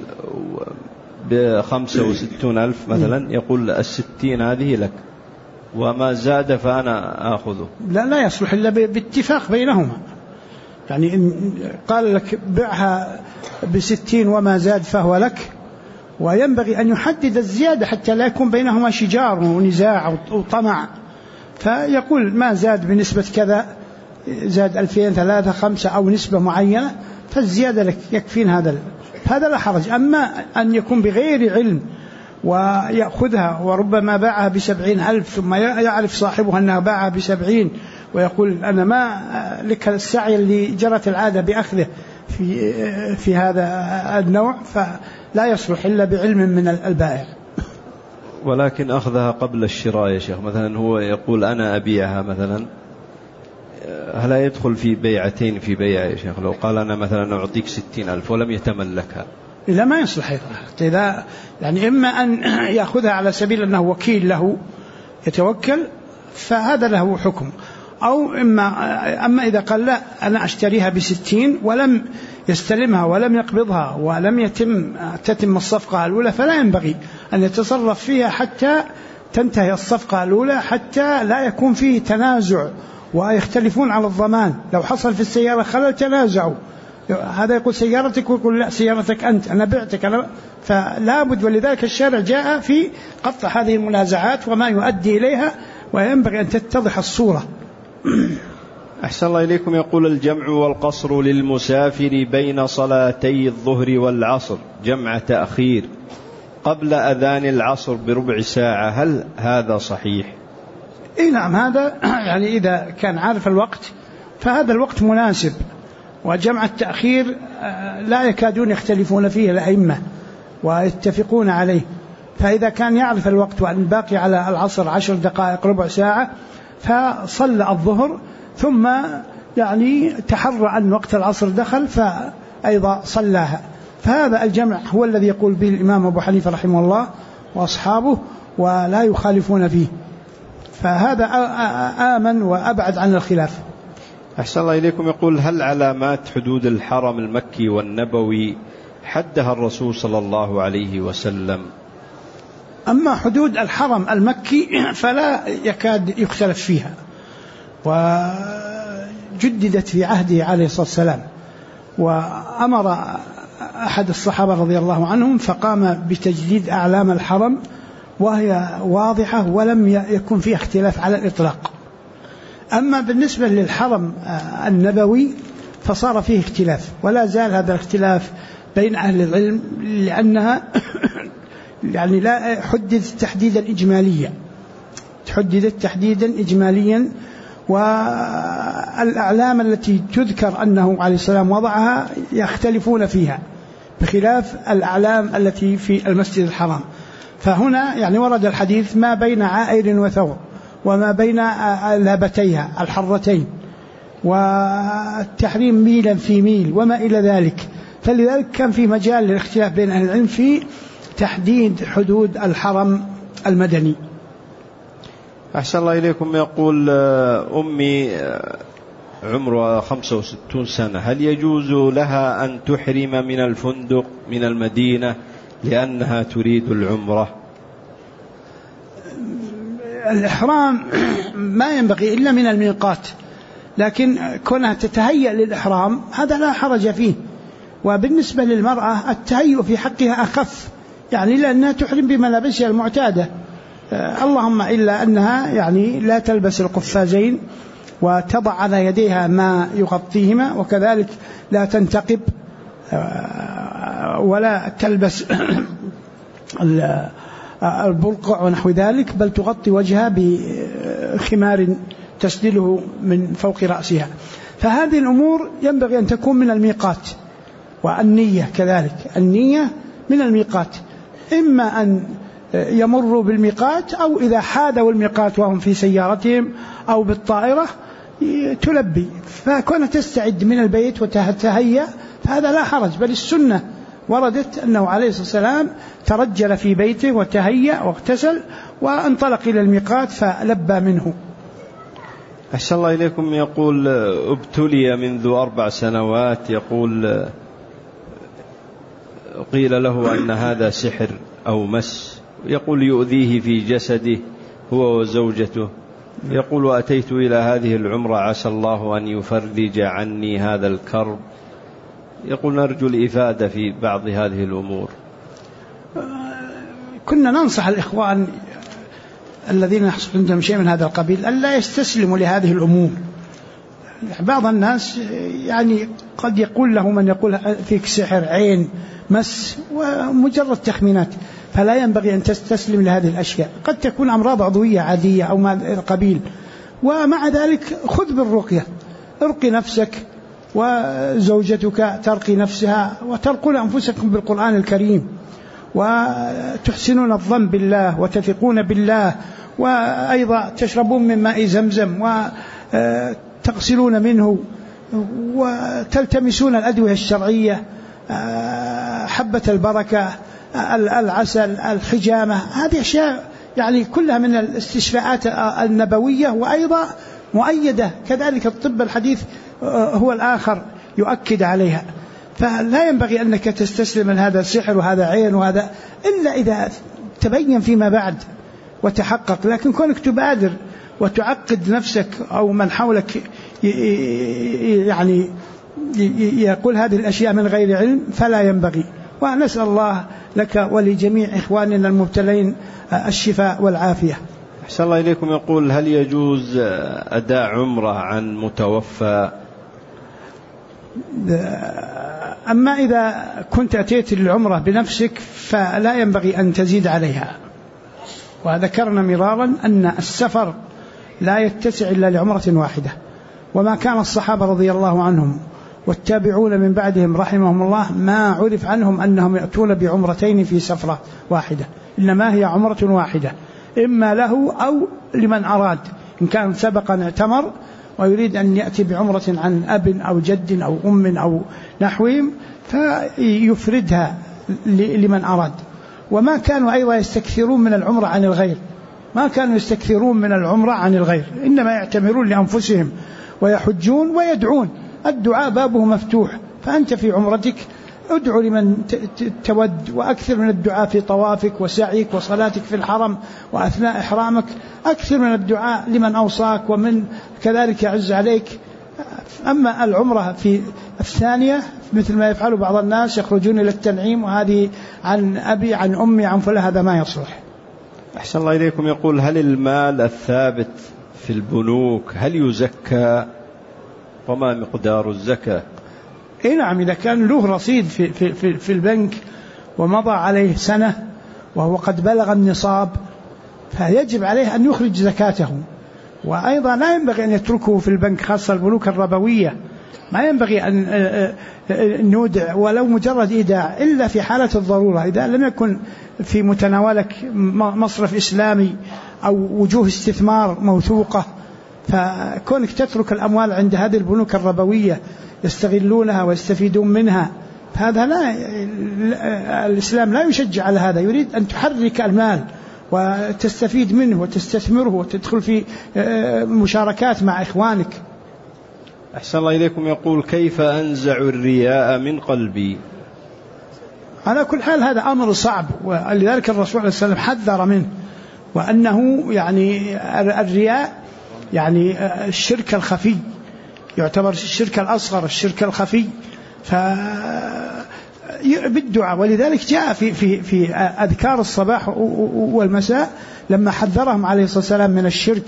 ب65,000 مثلا، يقول 60 هذه لك وما زاد فأنا آخذه؟ لا يصلح إلا باتفاق بينهما. يعني إن قال لك بيعها ب60 وما زاد فهو لك، وينبغي أن يحدد الزيادة حتى لا يكون بينهما شجار ونزاع وطمع، فيقول ما زاد بنسبة كذا، زاد 2,000 3 5 أو نسبة معينة، فالزيادة لك يكفين هذا لا حرج. أما أن يكون بغير علم ويأخذها وربما باعها ب70,000 ثم يعرف صاحبها أنها باعها ب70 ويقول أنا ما لك السعي اللي جرت العادة بأخذه في هذا النوع، فلا يصلح إلا بعلم من البائع. ولكن أخذها قبل الشراء يا شيخ، مثلا هو يقول أنا أبيعها مثلا، هل يدخل في بيعتين في بيع يا شيخ؟ لو قال أنا مثلا أعطيك 60,000 ولم يتملكها، إذا ما يصلح إذا يعني إما أن يأخذها على سبيل أنه وكيل له يتوكل، فهذا له حكم، أو أما إذا قال لا أنا أشتريها ب60 ولم يستلمها ولم يقبضها ولم تتم الصفقة الأولى، فلا ينبغي أن يتصرف فيها حتى تنتهي الصفقة الأولى، حتى لا يكون فيه تنازع ويختلفون على الضمان. لو حصل في السيارة خلل تنازعوا، هذا يقول سيارتك ويقول لا سيارتك أنت، أنا بعتك أنا، فلا بد. ولذلك الشارع جاء في قطع هذه المنازعات وما يؤدي إليها، وينبغي أن تتضح الصورة. أحسن الله إليكم. يقول: الجمع والقصر للمسافر بين صلاتي الظهر والعصر جمع تأخير قبل أذان العصر بربع ساعة، هل هذا صحيح؟ نعم، هذا يعني إذا كان عارف الوقت فهذا الوقت مناسب، وجمع التأخير لا يكادون يختلفون فيه الأئمة ويتفقون عليه. فإذا كان يعرف الوقت وأن باقي على العصر 10 دقائق ربع ساعة، فصلى الظهر ثم يعني تحرى أن وقت العصر دخل فأيضا صلاها، فهذا الجمع هو الذي يقول به الإمام أبو حنيفة رحمه الله وأصحابه ولا يخالفون فيه، فهذا آمن وأبعد عن الخلاف. أحسن الله إليكم. يقول: هل علامات حدود الحرم المكي والنبوي حدها الرسول صلى الله عليه وسلم؟ أما حدود الحرم المكي فلا يكاد يختلف فيها، وجددت في عهده عليه الصلاة والسلام، وأمر أحد الصحابة رضي الله عنهم فقام بتجديد أعلام الحرم وهي واضحة ولم يكن فيها اختلاف على الإطلاق. أما بالنسبة للحرم النبوي فصار فيه اختلاف، ولا زال هذا الاختلاف بين أهل العلم، لأنها يعني لا حددت تحديدا إجماليا، والأعلام التي تذكر أنه عليه السلام وضعها يختلفون فيها بخلاف الأعلام التي في المسجد الحرام. فهنا يعني ورد الحديث ما بين عائر وثور، وما بين لابتيها الحرتين، والتحريم ميلا في ميل وما إلى ذلك. فلذلك كان في مجال للاختلاف بين أهل العلم في تحديد حدود الحرم المدني. أحسن الله إليكم. يقول أمي عمرها 65 سنة، هل يجوز لها أن تحرم من الفندق من المدينة لأنها تريد العمرة؟ الإحرام ما ينبغي إلا من الميقات، لكن كونها تتهيأ للإحرام هذا لا حرج فيه. وبالنسبة للمرأة التهيؤ في حقها أخف، يعني لأنها تحرم بملابسها المعتادة، اللهم إلا أنها يعني لا تلبس القفازين وتضع على يديها ما يغطيهما، وكذلك لا تنتقب ولا تلبس البرقع ونحو ذلك، بل تغطي وجهها بخمار تسدله من فوق رأسها. فهذه الأمور ينبغي أن تكون من الميقات، والنية كذلك، النية من الميقات، إما أن يمروا بالميقات أو إذا حادوا الميقات وهم في سيارتهم أو بالطائرة تلبي. فكون تستعد من البيت وتتهيأ فهذا لا حرج، بل السنة وردت أنه عليه الصلاة والسلام ترجل في بيته وتهيأ واغتسل وانطلق إلى الميقات فلبى منه. أحسن الله إليكم. يقول ابتلي منذ 4 سنوات، يقول قيل له أن هذا سحر أو مس، يقول يؤذيه في جسده هو وزوجته، يقول وأتيت إلى هذه العمرة عسى الله أن يفرج عني هذا الكرب، يقول نرجو الإفادة في بعض هذه الأمور. كنا ننصح الإخوان الذين يحصل عندهم شيء من هذا القبيل ألا يستسلموا لهذه الأمور. بعض الناس يعني قد يقول له من يقول فيك سحر، عين، مس، ومجرد تخمينات، فلا ينبغي أن تستسلم لهذه الأشياء. قد تكون أمراض عضوية عادية أو ما قبيل، ومع ذلك خذ بالرقية، ارقي نفسك وزوجتك ترقي نفسها، وترقون أنفسكم بالقرآن الكريم، وتحسنون الظن بالله وتثقون بالله، وأيضا تشربون من ماء زمزم وتغسلون منه، وتلتمسون الأدوية الشرعية، حبة البركة، العسل، الحجامة، هذه أشياء يعني كلها من الاستشفاءات النبوية، وأيضا مؤيدة كذلك الطب الحديث هو الآخر يؤكد عليها. فلا ينبغي أنك تستسلم لهذا السحر وهذا عين وهذا إلا إذا تبين فيما بعد وتحقق، لكن كونك تبادر وتعقد نفسك أو من حولك يعني يقول هذه الأشياء من غير علم فلا ينبغي. ونسأل الله لك ولجميع إخواننا المبتلين الشفاء والعافية. أحسن الله إليكم. يقول هل يجوز أداء عمرة عن متوفى؟ أما إذا كنت أتيت للعمرة بنفسك فلا ينبغي أن تزيد عليها، وذكرنا مرارا أن السفر لا يتسع إلا لعمرة واحدة، وما كان الصحابة رضي الله عنهم والتابعون من بعدهم رحمهم الله ما عرف عنهم أنهم يأتون بعمرتين في سفرة واحدة، إنما هي عمرة واحدة، إما له أو لمن أراد، إن كان سبقا اعتمر ويريد أن يأتي بعمرة عن أب أو جد أو أم أو نحوهم فيفردها لمن أراد. وما كانوا أيضا يستكثرون من العمرة عن الغير، ما كانوا يستكثرون من العمرة عن الغير، إنما يعتمرون لأنفسهم ويحجون ويدعون، الدعاء بابه مفتوح، فأنت في عمرتك ادعو لمن تود، وأكثر من الدعاء في طوافك وسعيك وصلاتك في الحرم وأثناء إحرامك، أكثر من الدعاء لمن أوصاك ومن كذلك يعز عليك. أما العمرة في الثانية مثل ما يفعل بعض الناس يخرجون إلى التنعيم، وهذه عن أبي عن أمي عن فلان، هذا ما يصلح. أحسن الله إليكم. يقول هل المال الثابت في البنوك هل يزكى؟ وما مقدار الزكاة؟ نعم، إذا كان له رصيد في البنك ومضى عليه سنة وهو قد بلغ النصاب فيجب عليه أن يخرج زكاته. وأيضا لا ينبغي أن يتركه في البنك، خاصة البنوك الربوية ما ينبغي أن نودع ولو مجرد إيداع إلا في حالة الضرورة، إذا لم يكن في متناولك مصرف إسلامي أو وجوه استثمار موثوقة. فكونك تترك الأموال عند هذه البنوك الربوية يستغلونها ويستفيدون منها، هذا الإسلام لا يشجع على هذا، يريد أن تحرك المال وتستفيد منه وتستثمره وتدخل في مشاركات مع إخوانك. أحسن الله إليكم. يقول: كيف أنزع الرياء من قلبي؟ على كل حال هذا أمر صعب، ولذلك الرسول عليه السلام حذر منه، وأنه يعني الرياء يعني الشرك الخفي، يعتبر الشرك الأصغر، الشرك الخفي. بالدعاء، ولذلك جاء في أذكار الصباح والمساء لما حذرهم عليه الصلاة والسلام من الشرك،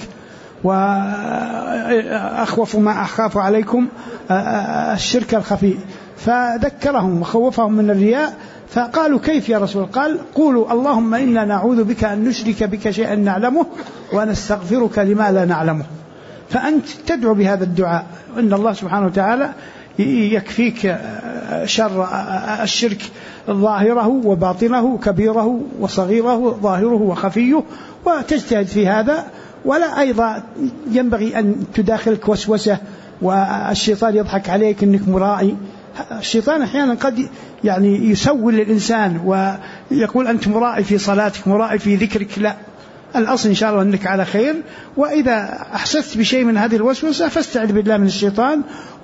وأخوف ما أخاف عليكم الشرك الخفي، فذكرهم وخوفهم من الرياء. فقالوا: كيف يا رسول؟ قال: قولوا اللهم إنا نعوذ بك أن نشرك بك شيئا نعلمه ونستغفرك لما لا نعلمه. فأنت تدعو بهذا الدعاء إن الله سبحانه وتعالى يكفيك شر الشرك ظاهره وباطنه، كبيره وصغيره، ظاهره وخفيه، وتجتهد في هذا. ولا أيضا ينبغي أن تداخلك وسوسة والشيطان يضحك عليك أنك مرائي. الشيطان أحيانا قد يعني يسول للإنسان ويقول أنت مرائي في صلاتك، مرائي في ذكرك. لا، الأصل إن شاء الله أنك على خير، وإذا أحسست بشيء من هذه الوسوسة فاستعذ بالله من الشيطان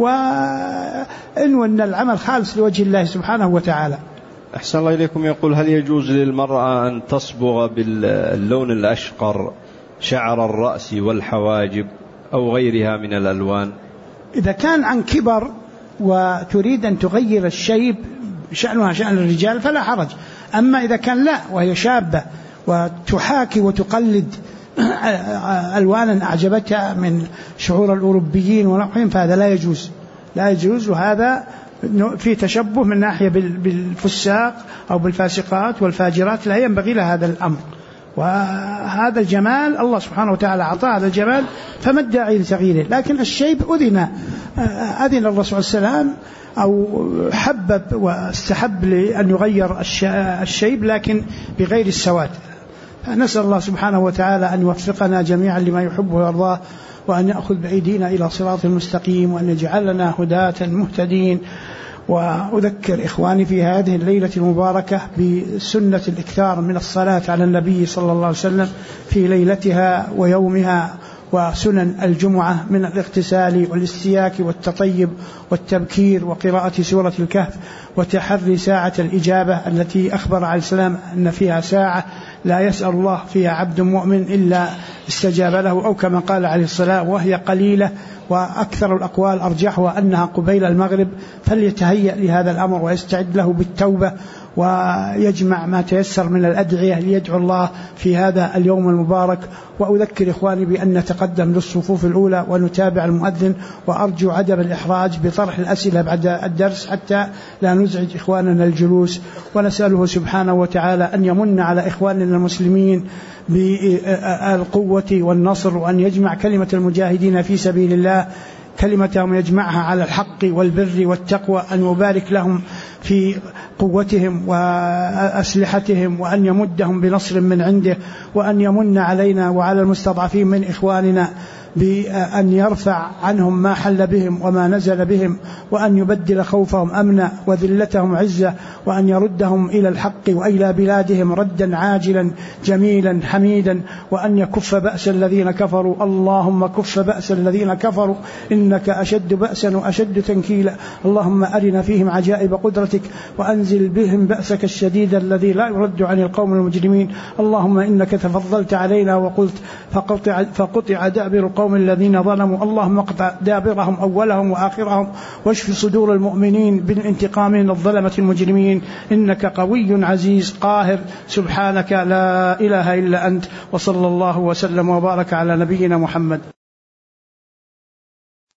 وإن العمل خالص لوجه الله سبحانه وتعالى. أحسن الله إليكم. يقول: هل يجوز للمرأة أن تصبغ باللون الأشقر شعر الرأس والحواجب أو غيرها من الألوان؟ إذا كان عن كبر وتريد أن تغير الشيب شأنها شأن الرجال فلا حرج. أما إذا كان لا وهي شابة وتحاكي وتقلد ألوانا أعجبتها من شعور الأوروبيين ونحوهم فهذا لا يجوز، وهذا في تشبه من ناحية بالفساق أو بالفاسقات والفاجرات، لا ينبغي لها هذا الأمر. وهذا الجمال الله سبحانه وتعالى أعطاه هذا الجمال، فما الداعي لتغييره. لكن الشيب أذن الرسول السلام أو حبب واستحب لأن يغير الشيب لكن بغير السواد. نسأل الله سبحانه وتعالى أن يوفقنا جميعا لما يحبه ويرضاه، وأن يأخذ بأيدينا إلى صراط المستقيم، وأن يجعلنا هداة مهتدين. وأذكر إخواني في هذه الليلة المباركة بسنة الإكثار من الصلاة على النبي صلى الله عليه وسلم في ليلتها ويومها، وسنن الجمعة من الاغتسال والاستياك والتطيب والتبكير وقراءة سورة الكهف وتحري ساعة الإجابة التي أخبر عليه السلام أن فيها ساعة لا يسأل الله فيها عبد مؤمن إلا استجاب له، أو كما قال عليه السلام، وهي قليلة وأكثر الأقوال أرجحها أنها قبيل المغرب. فليتهيأ لهذا الأمر ويستعد له بالتوبة، ويجمع ما تيسر من الأدعية ليدعو الله في هذا اليوم المبارك. وأذكر إخواني بأن نتقدم للصفوف الأولى ونتابع المؤذن، وأرجو عدم الإحراج بطرح الأسئلة بعد الدرس حتى لا نزعج إخواننا الجلوس. ونسأله سبحانه وتعالى أن يمن على إخواننا المسلمين بالقوة والنصر، وأن يجمع كلمة المجاهدين في سبيل الله كلمتهم يجمعها على الحق والبر والتقوى، أن يبارك لهم في قوتهم وأسلحتهم، وأن يمدهم بنصر من عنده، وأن يمن علينا وعلى المستضعفين من إخواننا بأن يرفع عنهم ما حل بهم وما نزل بهم، وأن يبدل خوفهم أمنا وذلتهم عزة، وأن يردهم إلى الحق وإلى بلادهم ردا عاجلا جميلا حميدا، وأن يكف بأس الذين كفروا. اللهم كف بأس الذين كفروا إنك أشد بأسا وأشد تنكيلا. اللهم أرنا فيهم عجائب قدرتك، وأنزل بهم بأسك الشديد الذي لا يرد عن القوم المجرمين. اللهم إنك تفضلت علينا وقلت فقطع دابر القوم الذين ظلموا. اللهم اقطع دابرهم أولهم وآخرهم، واشف صدور المؤمنين بالانتقام من الظلمة المجرمين. إنك قوي عزيز قاهر، سبحانك لا إله إلا أنت. وصلى الله وسلم وبارك على نبينا محمد.